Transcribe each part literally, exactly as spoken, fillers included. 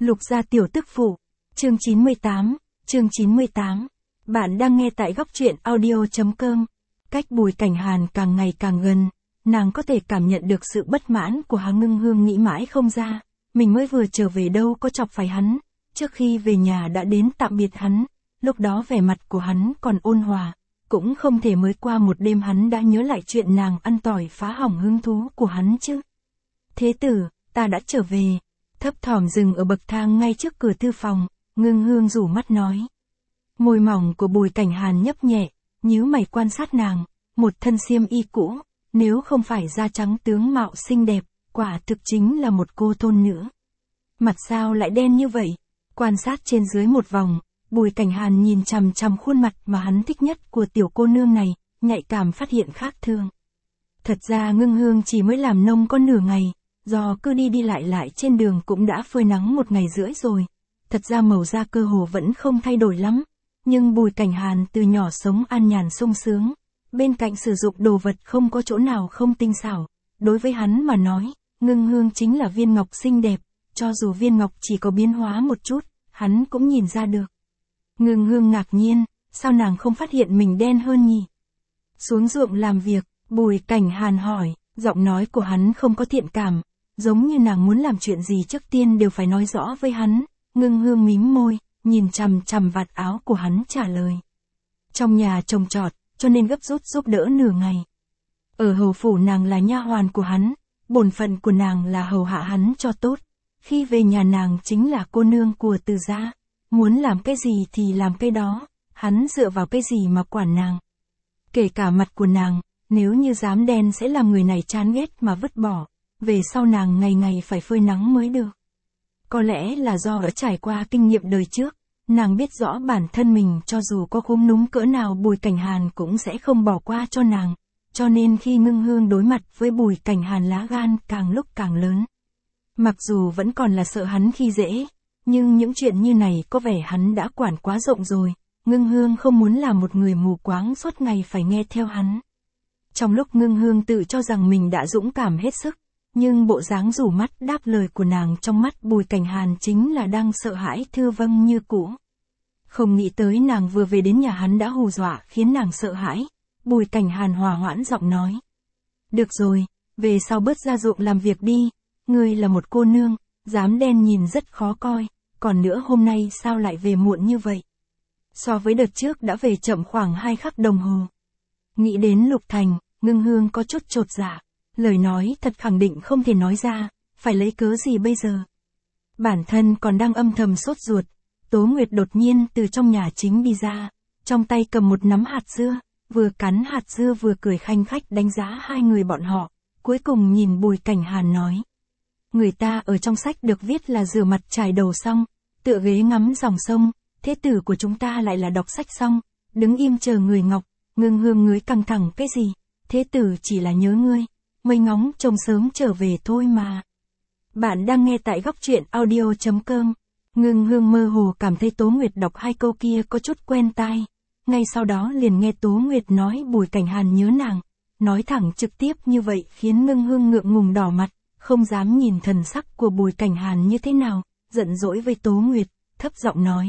Lục gia tiểu tức phụ. Chương chín mươi tám, chương chín mươi tám. Bạn đang nghe tại góc truyện audio.com. Cách Bùi Cảnh Hàn càng ngày càng gần, nàng có thể cảm nhận được sự bất mãn của Hà Ngưng Hương, nghĩ mãi không ra, mình mới vừa trở về đâu có chọc phải hắn, trước khi về nhà đã đến tạm biệt hắn, lúc đó vẻ mặt của hắn còn ôn hòa, cũng không thể mới qua một đêm hắn đã nhớ lại chuyện nàng ăn tỏi phá hỏng hứng thú của hắn chứ. Thế tử, ta đã trở về. Thấp thỏm dừng ở bậc thang ngay trước cửa thư phòng, Ngưng Hương rủ mắt nói. Môi mỏng của Bùi Cảnh Hàn nhấp nhẹ, nhíu mày quan sát nàng, một thân xiêm y cũ, nếu không phải da trắng tướng mạo xinh đẹp, quả thực chính là một cô thôn nữ. Mặt sao lại đen như vậy? Quan sát trên dưới một vòng, Bùi Cảnh Hàn nhìn chằm chằm khuôn mặt mà hắn thích nhất của tiểu cô nương này, nhạy cảm phát hiện khác thường. Thật ra Ngưng Hương chỉ mới làm nông có nửa ngày, do cứ đi đi lại lại trên đường cũng đã phơi nắng một ngày rưỡi rồi. Thật ra màu da cơ hồ vẫn không thay đổi lắm, nhưng Bùi Cảnh Hàn từ nhỏ sống an nhàn sung sướng, bên cạnh sử dụng đồ vật không có chỗ nào không tinh xảo. Đối với hắn mà nói, Ngưng Hương chính là viên ngọc xinh đẹp, cho dù viên ngọc chỉ có biến hóa một chút, hắn cũng nhìn ra được. Ngưng Hương ngạc nhiên, sao nàng không phát hiện mình đen hơn nhỉ? Xuống ruộng làm việc, Bùi Cảnh Hàn hỏi, giọng nói của hắn không có thiện cảm, giống như nàng muốn làm chuyện gì trước tiên đều phải nói rõ với hắn. Ngưng Hương mím môi, nhìn chằm chằm vạt áo của hắn trả lời. Trong nhà trồng trọt, cho nên gấp rút giúp đỡ nửa ngày. Ở hầu phủ nàng là nha hoàn của hắn, bổn phận của nàng là hầu hạ hắn cho tốt. Khi về nhà nàng chính là cô nương của Từ gia, muốn làm cái gì thì làm cái đó, hắn dựa vào cái gì mà quản nàng. Kể cả mặt của nàng, nếu như dám đen sẽ làm người này chán ghét mà vứt bỏ, về sau nàng ngày ngày phải phơi nắng mới được. Có lẽ là do đã trải qua kinh nghiệm đời trước, nàng biết rõ bản thân mình cho dù có khúm núm cỡ nào Bùi Cảnh Hàn cũng sẽ không bỏ qua cho nàng, cho nên khi Ngưng Hương đối mặt với Bùi Cảnh Hàn lá gan càng lúc càng lớn. Mặc dù vẫn còn là sợ hắn khi dễ, nhưng những chuyện như này có vẻ hắn đã quản quá rộng rồi, Ngưng Hương không muốn là một người mù quáng suốt ngày phải nghe theo hắn. Trong lúc Ngưng Hương tự cho rằng mình đã dũng cảm hết sức, nhưng bộ dáng rủ mắt đáp lời của nàng trong mắt Bùi Cảnh Hàn chính là đang sợ hãi thưa vâng như cũ. Không nghĩ tới nàng vừa về đến nhà hắn đã hù dọa khiến nàng sợ hãi, Bùi Cảnh Hàn hòa hoãn giọng nói. Được rồi, về sau bớt ra ruộng làm việc đi, ngươi là một cô nương, dám đen nhìn rất khó coi, còn nữa hôm nay sao lại về muộn như vậy? So với đợt trước đã về chậm khoảng hai khắc đồng hồ. Nghĩ đến Lục Thành, Ngưng Hương có chút chột dạ. Lời nói thật khẳng định không thể nói ra, phải lấy cớ gì bây giờ? Bản thân còn đang âm thầm sốt ruột, Tố Nguyệt đột nhiên từ trong nhà chính đi ra, trong tay cầm một nắm hạt dưa, vừa cắn hạt dưa vừa cười khanh khách đánh giá hai người bọn họ, cuối cùng nhìn Bùi Cảnh Hàn nói. Người ta ở trong sách được viết là rửa mặt chải đầu xong, tựa ghế ngắm dòng sông, thế tử của chúng ta lại là đọc sách xong, đứng im chờ người ngọc. Ngưng Hương ngới căng thẳng cái gì? Thế tử chỉ là nhớ ngươi, mây ngóng trông sớm trở về thôi mà. Bạn đang nghe tại góc truyện audio.com. Ngưng Hương mơ hồ cảm thấy Tố Nguyệt đọc hai câu kia có chút quen tai. Ngay sau đó liền nghe Tố Nguyệt nói Bùi Cảnh Hàn nhớ nàng. Nói thẳng trực tiếp như vậy khiến Ngưng Hương ngượng ngùng đỏ mặt, không dám nhìn thần sắc của Bùi Cảnh Hàn như thế nào, giận dỗi với Tố Nguyệt, thấp giọng nói.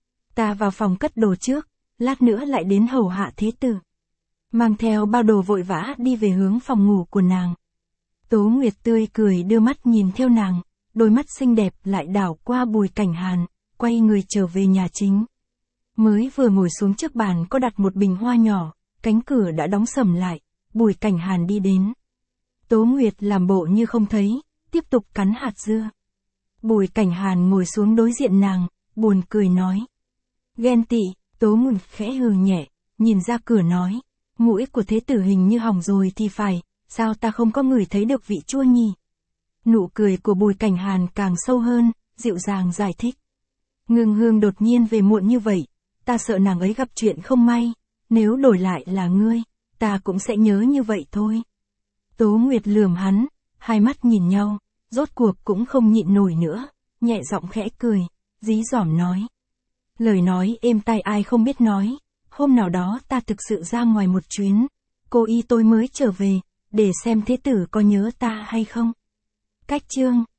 Ta vào phòng cất đồ trước, lát nữa lại đến hầu hạ thế tử. Mang theo bao đồ vội vã đi về hướng phòng ngủ của nàng. Tố Nguyệt tươi cười đưa mắt nhìn theo nàng, đôi mắt xinh đẹp lại đảo qua Bùi Cảnh Hàn, quay người trở về nhà chính. Mới vừa ngồi xuống trước bàn có đặt một bình hoa nhỏ, cánh cửa đã đóng sầm lại, Bùi Cảnh Hàn đi đến. Tố Nguyệt làm bộ như không thấy, tiếp tục cắn hạt dưa. Bùi Cảnh Hàn ngồi xuống đối diện nàng, buồn cười nói. Ghen tị, Tố Nguyệt khẽ hừ nhẹ, nhìn ra cửa nói. Mũi của thế tử hình như hỏng rồi thì phải, sao ta không có người thấy được vị chua nhỉ? Nụ cười của Bùi Cảnh Hàn càng sâu hơn, dịu dàng giải thích. Ngưng Hương đột nhiên về muộn như vậy, ta sợ nàng ấy gặp chuyện không may, nếu đổi lại là ngươi, ta cũng sẽ nhớ như vậy thôi. Tố Nguyệt lườm hắn, hai mắt nhìn nhau, rốt cuộc cũng không nhịn nổi nữa, nhẹ giọng khẽ cười, dí dỏm nói. Lời nói êm tai ai không biết nói. Hôm nào đó ta thực sự ra ngoài một chuyến, cô y tôi mới trở về, để xem thế tử có nhớ ta hay không. Cách chương